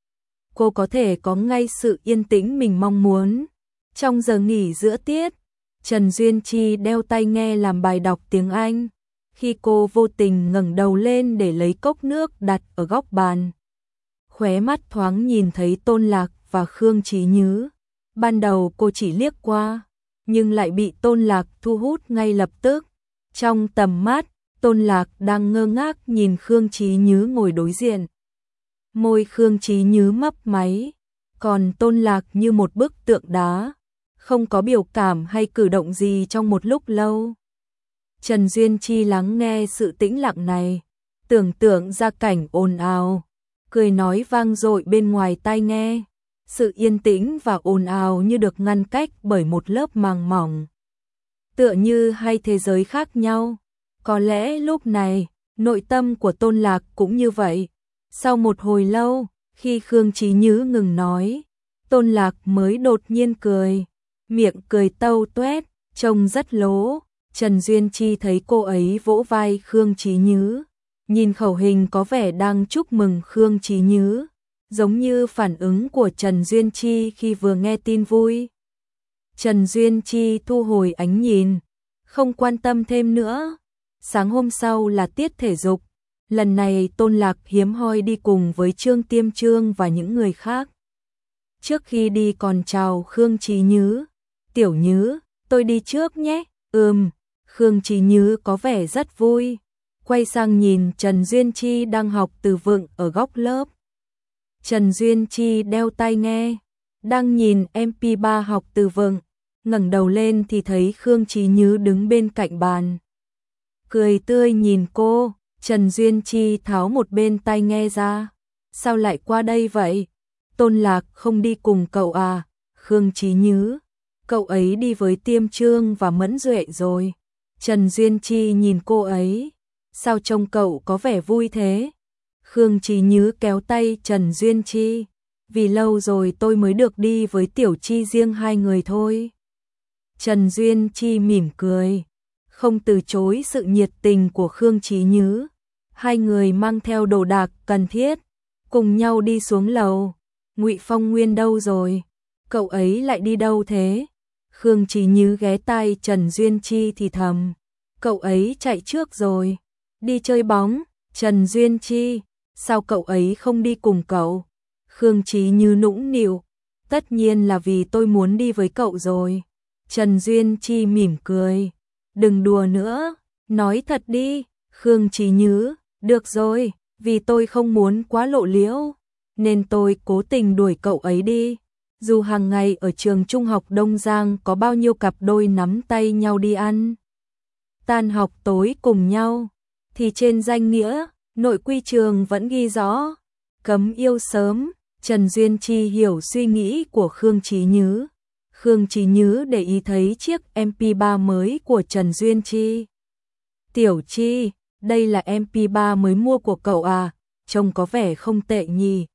cô có thể có ngay sự yên tĩnh mình mong muốn. Trong giờ nghỉ giữa tiết, Trần Duyên Chi đeo tai nghe làm bài đọc tiếng Anh. Khi cô vô tình ngẩng đầu lên để lấy cốc nước đặt ở góc bàn, khóe mắt thoáng nhìn thấy Tôn Lạc và Khương Chí Nhứ. Ban đầu cô chỉ liếc qua, nhưng lại bị Tôn Lạc thu hút ngay lập tức. Trong tầm mắt, Tôn Lạc đang ngơ ngác nhìn Khương Chí Nhứ ngồi đối diện. Môi Khương Chí Nhứ mấp máy, còn Tôn Lạc như một bức tượng đá, không có biểu cảm hay cử động gì trong một lúc lâu. Trần Duyên Chi lắng nghe sự tĩnh lặng này, tưởng tượng ra cảnh ồn ào, cười nói vang dội bên ngoài tai nghe. Sự yên tĩnh và ồn ào như được ngăn cách bởi một lớp màng mỏng, tựa như hai thế giới khác nhau. Có lẽ lúc này, nội tâm của Tôn Lạc cũng như vậy. Sau một hồi lâu, khi Khương Chí Nhứ ngừng nói, Tôn Lạc mới đột nhiên cười, miệng cười tâu tuét, trông rất lố. Trần Duyên Chi thấy cô ấy vỗ vai Khương Chí Nhứ, nhìn khẩu hình có vẻ đang chúc mừng Khương Chí Nhứ, giống như phản ứng của Trần Duyên Chi khi vừa nghe tin vui. Trần Duyên Chi thu hồi ánh nhìn, không quan tâm thêm nữa. Sáng hôm sau là tiết thể dục, lần này Tôn Lạc hiếm hoi đi cùng với Trương Tiêm Trương và những người khác. Trước khi đi còn chào Khương Chí Nhứ, "Tiểu Nhứ, tôi đi trước nhé." "Ừm." Khương Chí Nhứ có vẻ rất vui, quay sang nhìn Trần Duyên Chi đang học từ vựng ở góc lớp. Trần Duyên Chi đeo tai nghe, đang nhìn em pê ba học từ vựng, ngẩng đầu lên thì thấy Khương Chí Nhứ đứng bên cạnh bàn, cười tươi nhìn cô. Trần Duyên Chi tháo một bên tai nghe ra, "Sao lại qua đây vậy? Tôn Lạc không đi cùng cậu à?" "Khương Chí Nhứ, cậu ấy đi với Tiêm Trương và Mẫn Duệ rồi." Trần Duyên Chi nhìn cô ấy, "Sao trông cậu có vẻ vui thế?" Khương Chí Nhứ kéo tay Trần Duyên Chi, "Vì lâu rồi tôi mới được đi với Tiểu Chi riêng hai người thôi." Trần Duyên Chi mỉm cười, không từ chối sự nhiệt tình của Khương Chí Nhứ. Hai người mang theo đồ đạc cần thiết, cùng nhau đi xuống lầu. "Ngụy Phong Nguyên đâu rồi? Cậu ấy lại đi đâu thế?" Khương Chí Nhứ ghé tai Trần Duyên Chi thì thầm, "Cậu ấy chạy trước rồi, đi chơi bóng." Trần Duyên Chi, "Sao cậu ấy không đi cùng cậu?" Khương Chí Nhứ nũng nịu, "Tất nhiên là vì tôi muốn đi với cậu rồi." Trần Duyên Chi mỉm cười, "Đừng đùa nữa, nói thật đi." Khương Chí Nhứ, "Được rồi, vì tôi không muốn quá lộ liễu, nên tôi cố tình đuổi cậu ấy đi. Dù hàng ngày ở trường trung học Đông Giang có bao nhiêu cặp đôi nắm tay nhau đi ăn tan học tối cùng nhau, thì trên danh nghĩa, nội quy trường vẫn ghi rõ, cấm yêu sớm." Trần Duyên Chi hiểu suy nghĩ của Khương Chí Nhứ. Khương Chí Nhứ để ý thấy chiếc em pê ba mới của Trần Duyên Chi. Tiểu Chi, đây là em pê ba mới mua của cậu à, trông có vẻ không tệ nhỉ.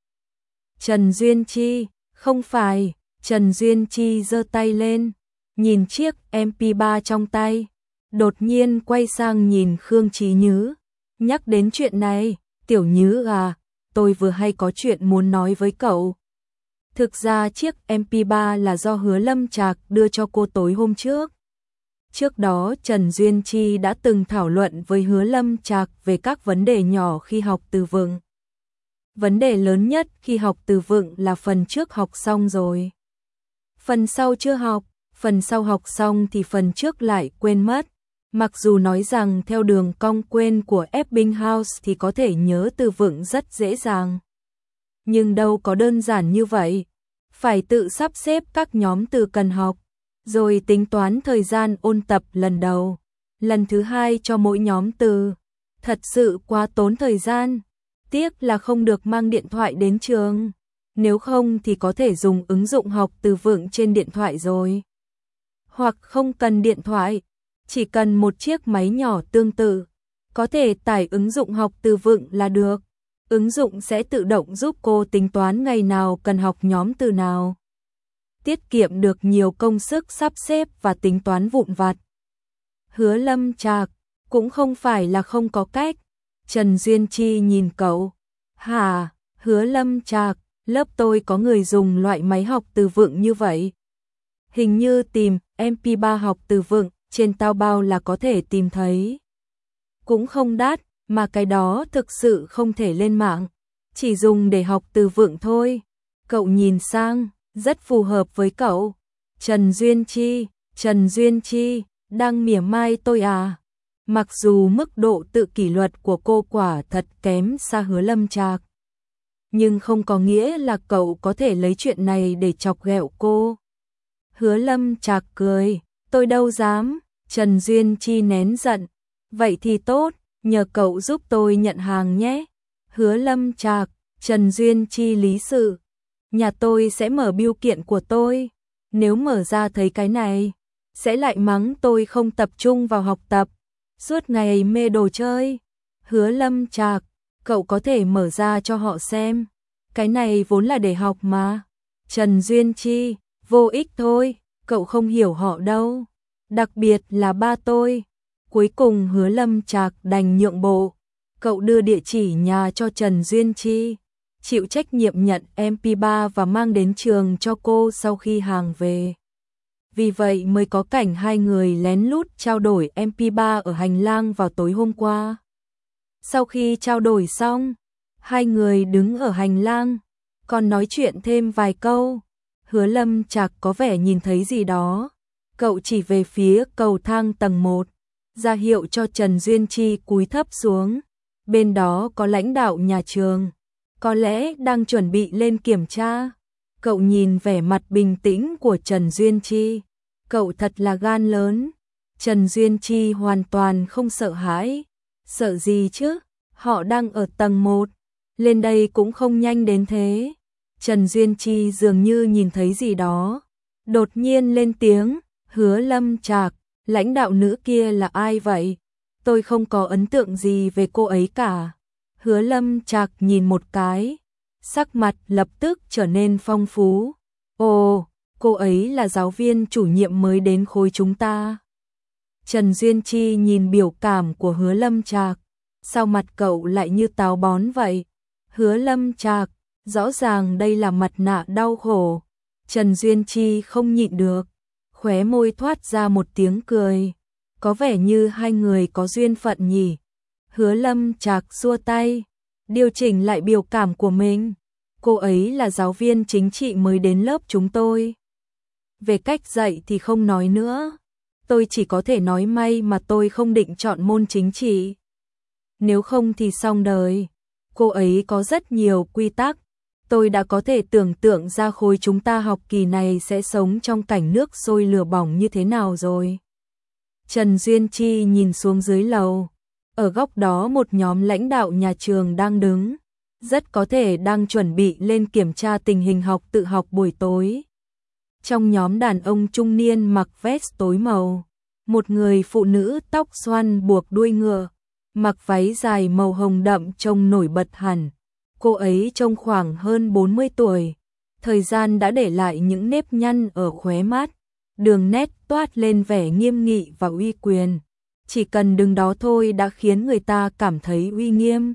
Trần Duyên Chi, không phải. Trần Duyên Chi giơ tay lên, nhìn chiếc em pê ba trong tay, đột nhiên quay sang nhìn Khương Chí Nhứ, nhắc đến chuyện này, Tiểu Nhứ à, tôi vừa hay có chuyện muốn nói với cậu. Thực ra chiếc em pê ba là do Hứa Lâm Trạc đưa cho cô tối hôm trước. Trước đó Trần Duyên Chi đã từng thảo luận với Hứa Lâm Trạc về các vấn đề nhỏ khi học từ vựng. Vấn đề lớn nhất khi học từ vựng là phần trước học xong rồi. Phần sau chưa học, phần sau học xong thì phần trước lại quên mất. Mặc dù nói rằng theo đường cong quên của Ebbinghaus thì có thể nhớ từ vựng rất dễ dàng. Nhưng đâu có đơn giản như vậy. Phải tự sắp xếp các nhóm từ cần học, rồi tính toán thời gian ôn tập lần đầu, lần thứ hai cho mỗi nhóm từ. Thật sự quá tốn thời gian. Tiếc là không được mang điện thoại đến trường. Nếu không thì có thể dùng ứng dụng học từ vựng trên điện thoại rồi. Hoặc không cần điện thoại, chỉ cần một chiếc máy nhỏ tương tự, có thể tải ứng dụng học từ vựng là được. Ứng dụng sẽ tự động giúp cô tính toán ngày nào cần học nhóm từ nào. Tiết kiệm được nhiều công sức sắp xếp và tính toán vụn vặt. Hứa Lâm Trạc, cũng không phải là không có cách. Trần Duyên Chi nhìn cậu. Hả, Hứa Lâm Trạc, lớp tôi có người dùng loại máy học từ vựng như vậy. Hình như tìm em pê ba học từ vựng trên Taobao là có thể tìm thấy. Cũng không đắt, mà cái đó thực sự không thể lên mạng, chỉ dùng để học từ vựng thôi. Cậu nhìn sang, rất phù hợp với cậu. Trần Duyên Chi, Trần Duyên Chi, đang mỉa mai tôi à? Mặc dù mức độ tự kỷ luật của cô quả thật kém xa Hứa Lâm Trạc, nhưng không có nghĩa là cậu có thể lấy chuyện này để chọc ghẹo cô. Hứa Lâm Trạc cười, tôi đâu dám. Trần Duyên Chi nén giận, vậy thì tốt, nhờ cậu giúp tôi nhận hàng nhé. Hứa Lâm Trạc, Trần Duyên Chi lý sự, nhà tôi sẽ mở bưu kiện của tôi, nếu mở ra thấy cái này, sẽ lại mắng tôi không tập trung vào học tập, suốt ngày mê đồ chơi. Hứa Lâm Trạc, cậu có thể mở ra cho họ xem, cái này vốn là để học mà. Trần Duyên Chi, vô ích thôi, cậu không hiểu họ đâu, đặc biệt là ba tôi. Cuối cùng Hứa Lâm Trạc đành nhượng bộ, cậu đưa địa chỉ nhà cho Trần Duyên Chi, chịu trách nhiệm nhận em pê ba và mang đến trường cho cô sau khi hàng về. Vì vậy mới có cảnh hai người lén lút trao đổi em pê ba ở hành lang vào tối hôm qua. Sau khi trao đổi xong, hai người đứng ở hành lang, còn nói chuyện thêm vài câu. Hứa Lâm Trạc có vẻ nhìn thấy gì đó, cậu chỉ về phía cầu thang tầng một, ra hiệu cho Trần Duyên Chi cúi thấp xuống. Bên đó có lãnh đạo nhà trường, có lẽ đang chuẩn bị lên kiểm tra. Cậu nhìn vẻ mặt bình tĩnh của Trần Duyên Chi, cậu thật là gan lớn. Trần Duyên Chi hoàn toàn không sợ hãi. Sợ gì chứ, họ đang ở tầng một, lên đây cũng không nhanh đến thế. Trần Duyên Chi dường như nhìn thấy gì đó, đột nhiên lên tiếng, Hứa Lâm Trạc, lãnh đạo nữ kia là ai vậy? Tôi không có ấn tượng gì về cô ấy cả. Hứa Lâm Trạc nhìn một cái, sắc mặt lập tức trở nên phong phú. Ồ, cô ấy là giáo viên chủ nhiệm mới đến khối chúng ta. Trần Duyên Chi nhìn biểu cảm của Hứa Lâm Trạc, sao mặt cậu lại như táo bón vậy? Hứa Lâm Trạc, rõ ràng đây là mặt nạ đau khổ. Trần Duyên Chi không nhịn được, khóe môi thoát ra một tiếng cười. Có vẻ như hai người có duyên phận nhỉ. Hứa Lâm Trạc xua tay, điều chỉnh lại biểu cảm của mình. Cô ấy là giáo viên chính trị mới đến lớp chúng tôi. Về cách dạy thì không nói nữa. Tôi chỉ có thể nói may mà tôi không định chọn môn chính trị. Nếu không thì xong đời. Cô ấy có rất nhiều quy tắc. Tôi đã có thể tưởng tượng ra khối chúng ta học kỳ này sẽ sống trong cảnh nước sôi lửa bỏng như thế nào rồi. Trần Duyên Chi nhìn xuống dưới lầu. Ở góc đó một nhóm lãnh đạo nhà trường đang đứng. rất có thể đang chuẩn bị lên kiểm tra tình hình học tự học buổi tối. Trong nhóm đàn ông trung niên mặc vest tối màu, một người phụ nữ tóc xoăn buộc đuôi ngựa, mặc váy dài màu hồng đậm trông nổi bật hẳn. Cô ấy trông khoảng hơn bốn mươi tuổi, thời gian đã để lại những nếp nhăn ở khóe mắt, đường nét toát lên vẻ nghiêm nghị và uy quyền. Chỉ cần đứng đó thôi đã khiến người ta cảm thấy uy nghiêm.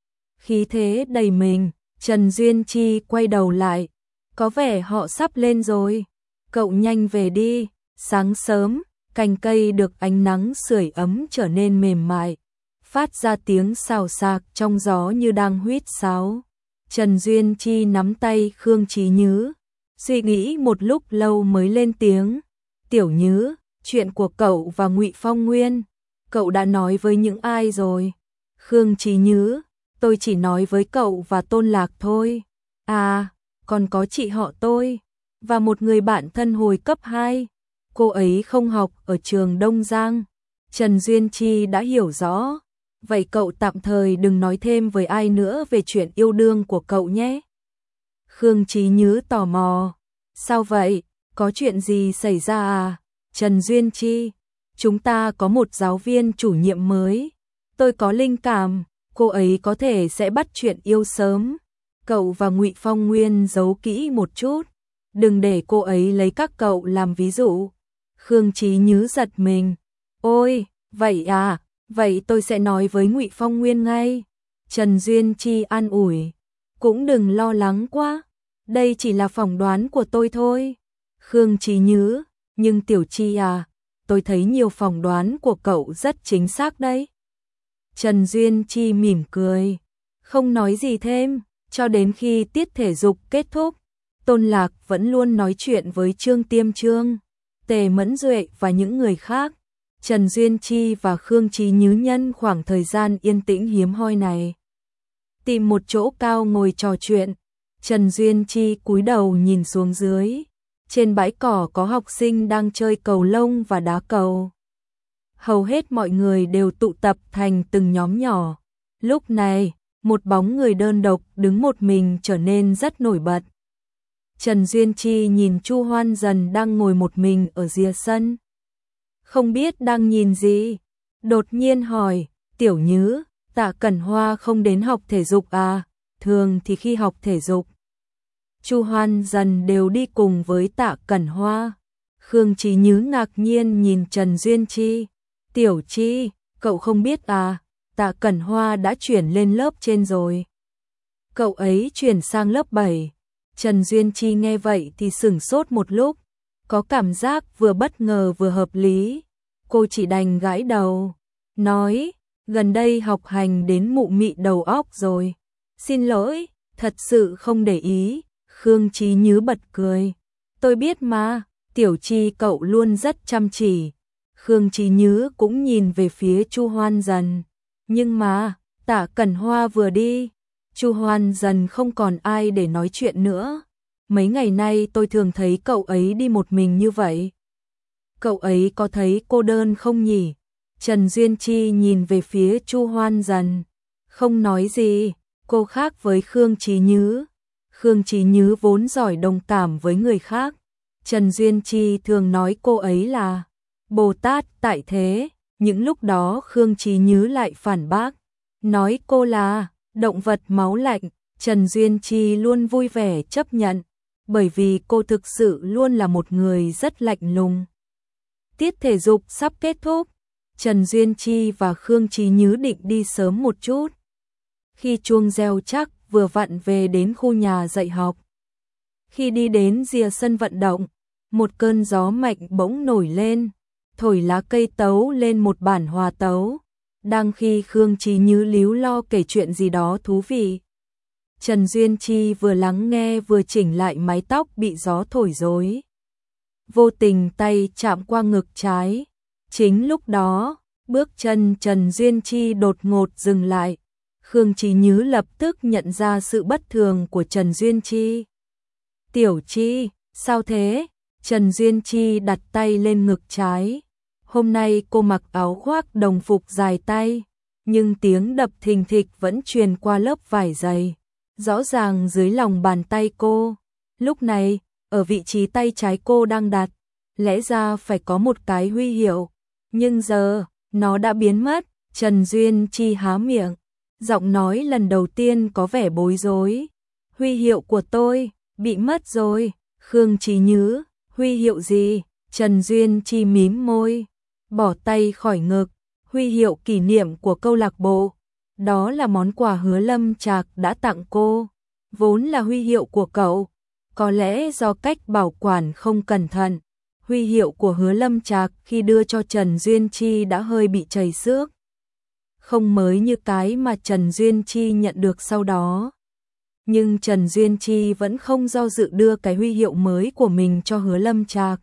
Khí thế đầy mình, Trần Duyên Chi quay đầu lại, có vẻ họ sắp lên rồi. Cậu nhanh về đi, sáng sớm, cành cây được ánh nắng sưởi ấm trở nên mềm mại, phát ra tiếng xào xạc trong gió như đang huýt sáo. Trần Duyên Chi nắm tay Khương Chí Nhứ, suy nghĩ một lúc lâu mới lên tiếng. Tiểu Nhứ, chuyện của cậu và Ngụy Phong Nguyên, cậu đã nói với những ai rồi? Khương Chí Nhứ, tôi chỉ nói với cậu và Tôn Lạc thôi. À, còn có chị họ tôi, và một người bạn thân hồi cấp hai. Cô ấy không học ở trường Đông Giang. Trần Duyên Chi đã hiểu rõ. Vậy cậu tạm thời đừng nói thêm với ai nữa về chuyện yêu đương của cậu nhé. Khương Chí Nhứ tò mò. Sao vậy? Có chuyện gì xảy ra à? Trần Duyên Chi, chúng ta có một giáo viên chủ nhiệm mới. Tôi có linh cảm, cô ấy có thể sẽ bắt chuyện yêu sớm. Cậu và Ngụy Phong Nguyên giấu kỹ một chút. Đừng để cô ấy lấy các cậu làm ví dụ. Khương Chí Nhứ giật mình. Ôi, vậy à, vậy tôi sẽ nói với Ngụy Phong Nguyên ngay. Trần Duyên Chi an ủi. Cũng đừng lo lắng quá, đây chỉ là phỏng đoán của tôi thôi. Khương Chí Nhứ, nhưng Tiểu Chi à, tôi thấy nhiều phỏng đoán của cậu rất chính xác đấy. Trần Duyên Chi mỉm cười, không nói gì thêm, cho đến khi tiết thể dục kết thúc. Tôn Lạc vẫn luôn nói chuyện với Trương Tiêm Trương, Tề Mẫn Duệ và những người khác. Trần Duyên Chi và Khương Chí Nhứ nhân khoảng thời gian yên tĩnh hiếm hoi này, tìm một chỗ cao ngồi trò chuyện. Trần Duyên Chi cúi đầu nhìn xuống dưới. Trên bãi cỏ có học sinh đang chơi cầu lông và đá cầu. Hầu hết mọi người đều tụ tập thành từng nhóm nhỏ. Lúc này, một bóng người đơn độc đứng một mình trở nên rất nổi bật. Trần Duyên Chi nhìn Chu Hoan Dần đang ngồi một mình ở rìa sân. Không biết đang nhìn gì, đột nhiên hỏi, Tiểu Nhứ, Tạ Cẩn Hoa không đến học thể dục à? Thường thì khi học thể dục, Chu Hoan Dần đều đi cùng với Tạ Cẩn Hoa. Khương Chí Nhứ ngạc nhiên nhìn Trần Duyên Chi. Tiểu Chi, cậu không biết à, Tạ Cẩn Hoa đã chuyển lên lớp trên rồi. Cậu ấy chuyển sang lớp bảy. Trần Duyên Chi nghe vậy thì sửng sốt một lúc, có cảm giác vừa bất ngờ vừa hợp lý. Cô chỉ đành gãi đầu, nói, gần đây học hành đến mụ mị đầu óc rồi. Xin lỗi, thật sự không để ý. Khương Chí Nhứ bật cười. Tôi biết mà, Tiểu Chi cậu luôn rất chăm chỉ. Khương Chí Nhứ cũng nhìn về phía Chu Hoan Dần. Nhưng mà, Tạ Cẩn Hoa vừa đi, Chu Hoan Dần không còn ai để nói chuyện nữa. Mấy ngày nay tôi thường thấy cậu ấy đi một mình như vậy. Cậu ấy có thấy cô đơn không nhỉ? Trần Duyên Chi nhìn về phía Chu Hoan Dần, không nói gì. Cô khác với Khương Chí Nhứ. Khương Chí Nhứ vốn giỏi đồng cảm với người khác. Trần Duyên Chi thường nói cô ấy là Bồ Tát tại thế. Những lúc đó Khương Chí Nhứ lại phản bác, nói cô là động vật máu lạnh. Trần Duyên Chi luôn vui vẻ chấp nhận, bởi vì cô thực sự luôn là một người rất lạnh lùng. Tiết thể dục sắp kết thúc, Trần Duyên Chi và Khương Chí Nhứ định đi sớm một chút. Khi chuông reo chắc vừa vặn về đến khu nhà dạy học. Khi đi đến rìa sân vận động, một cơn gió mạnh bỗng nổi lên, thổi lá cây tấu lên một bản hòa tấu. Đang khi Khương Chí Nhứ líu lo kể chuyện gì đó thú vị, Trần Duyên Chi vừa lắng nghe vừa chỉnh lại mái tóc bị gió thổi rối. Vô tình tay chạm qua ngực trái. Chính lúc đó, bước chân Trần Duyên Chi đột ngột dừng lại. Khương Chí Nhứ lập tức nhận ra sự bất thường của Trần Duyên Chi. Tiểu Chi, sao thế? Trần Duyên Chi đặt tay lên ngực trái. Hôm nay cô mặc áo khoác đồng phục dài tay, nhưng tiếng đập thình thịch vẫn truyền qua lớp vải dày. rõ ràng dưới lòng bàn tay cô. Lúc này, ở vị trí tay trái cô đang đặt, lẽ ra phải có một cái huy hiệu, nhưng giờ, nó đã biến mất. Trần Duyên Chi há miệng, giọng nói lần đầu tiên có vẻ bối rối. Huy hiệu của tôi, bị mất rồi. Khương Chí Nhứ, huy hiệu gì? Trần Duyên Chi mím môi, bỏ tay khỏi ngực. Huy hiệu kỷ niệm của câu lạc bộ. Đó là món quà Hứa Lâm Trạc đã tặng cô. Vốn là huy hiệu của cậu. Có lẽ do cách bảo quản không cẩn thận, huy hiệu của Hứa Lâm Trạc khi đưa cho Trần Duyên Chi đã hơi bị chảy xước. Không mới như cái mà Trần Duyên Chi nhận được sau đó. Nhưng Trần Duyên Chi vẫn không do dự đưa cái huy hiệu mới của mình cho Hứa Lâm Trạc.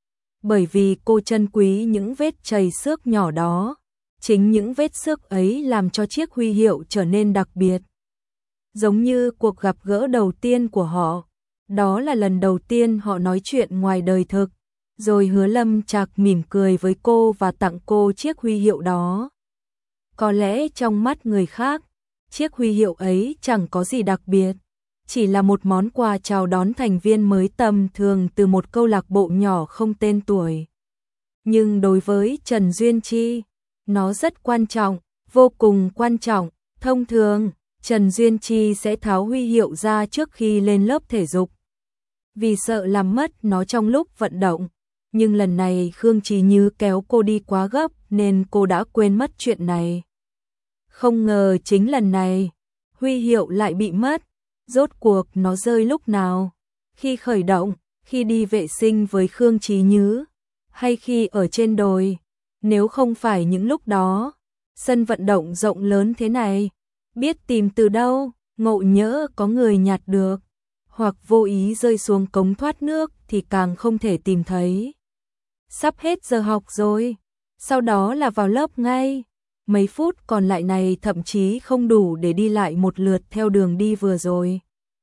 Bởi vì cô trân quý những vết chảy xước nhỏ đó. Chính những vết xước ấy làm cho chiếc huy hiệu trở nên đặc biệt. Giống như cuộc gặp gỡ đầu tiên của họ. Đó là lần đầu tiên họ nói chuyện ngoài đời thực. Rồi Hứa Lâm Trạc mỉm cười với cô và tặng cô chiếc huy hiệu đó. Có lẽ trong mắt người khác, chiếc huy hiệu ấy chẳng có gì đặc biệt. Chỉ là một món quà chào đón thành viên mới tầm thường từ một câu lạc bộ nhỏ không tên tuổi. Nhưng đối với Trần Duyên Chi, nó rất quan trọng, vô cùng quan trọng. Thông thường, Trần Duyên Chi sẽ tháo huy hiệu ra trước khi lên lớp thể dục, vì sợ làm mất nó trong lúc vận động. Nhưng lần này Khương Chí Nhứ kéo cô đi quá gấp nên cô đã quên mất chuyện này. Không ngờ chính lần này, huy hiệu lại bị mất. Rốt cuộc nó rơi lúc nào? Khi khởi động, khi đi vệ sinh với Khương Chí Nhứ, hay khi ở trên đồi? Nếu không phải những lúc đó, sân vận động rộng lớn thế này, biết tìm từ đâu, ngộ nhỡ có người nhặt được, hoặc vô ý rơi xuống cống thoát nước thì càng không thể tìm thấy. Sắp hết giờ học rồi, sau đó là vào lớp ngay. Mấy phút còn lại này thậm chí không đủ để đi lại một lượt theo đường đi vừa rồi.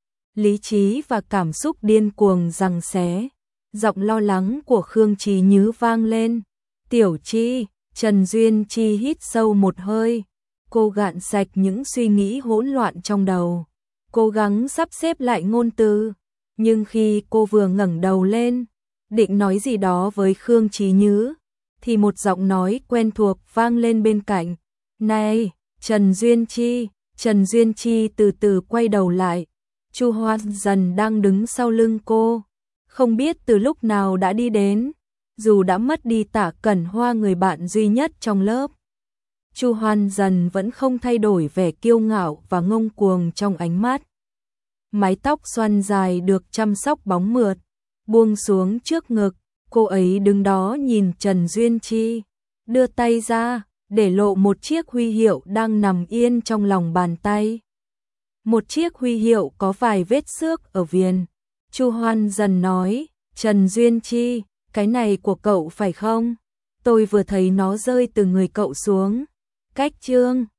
Lý trí và cảm xúc điên cuồng giằng xé. Giọng lo lắng của Khương Chí Nhứ vang lên. Tiểu Chi, Trần Duyên Chi hít sâu một hơi. Cô gạn sạch những suy nghĩ hỗn loạn trong đầu. Cố gắng sắp xếp lại ngôn từ. Nhưng khi cô vừa ngẩng đầu lên, định nói gì đó với Khương Chí Nhứ, thì một giọng nói quen thuộc vang lên bên cạnh. Này, Trần Duyên Chi. Trần Duyên Chi từ từ quay đầu lại. Chu Hoan Dần đang đứng sau lưng cô. Không biết từ lúc nào đã đi đến. Dù đã mất đi Tạ Cẩn Hoa, người bạn duy nhất trong lớp, Chu Hoan Dần vẫn không thay đổi vẻ kiêu ngạo và ngông cuồng trong ánh mắt. Mái tóc xoăn dài được chăm sóc bóng mượt, buông xuống trước ngực. Cô ấy đứng đó nhìn Trần Duyên Chi, đưa tay ra, để lộ một chiếc huy hiệu đang nằm yên trong lòng bàn tay. Một chiếc huy hiệu có vài vết xước ở viền. Chu Hoan Dần nói, Trần Duyên Chi, cái này của cậu phải không? Tôi vừa thấy nó rơi từ người cậu xuống. Cách chương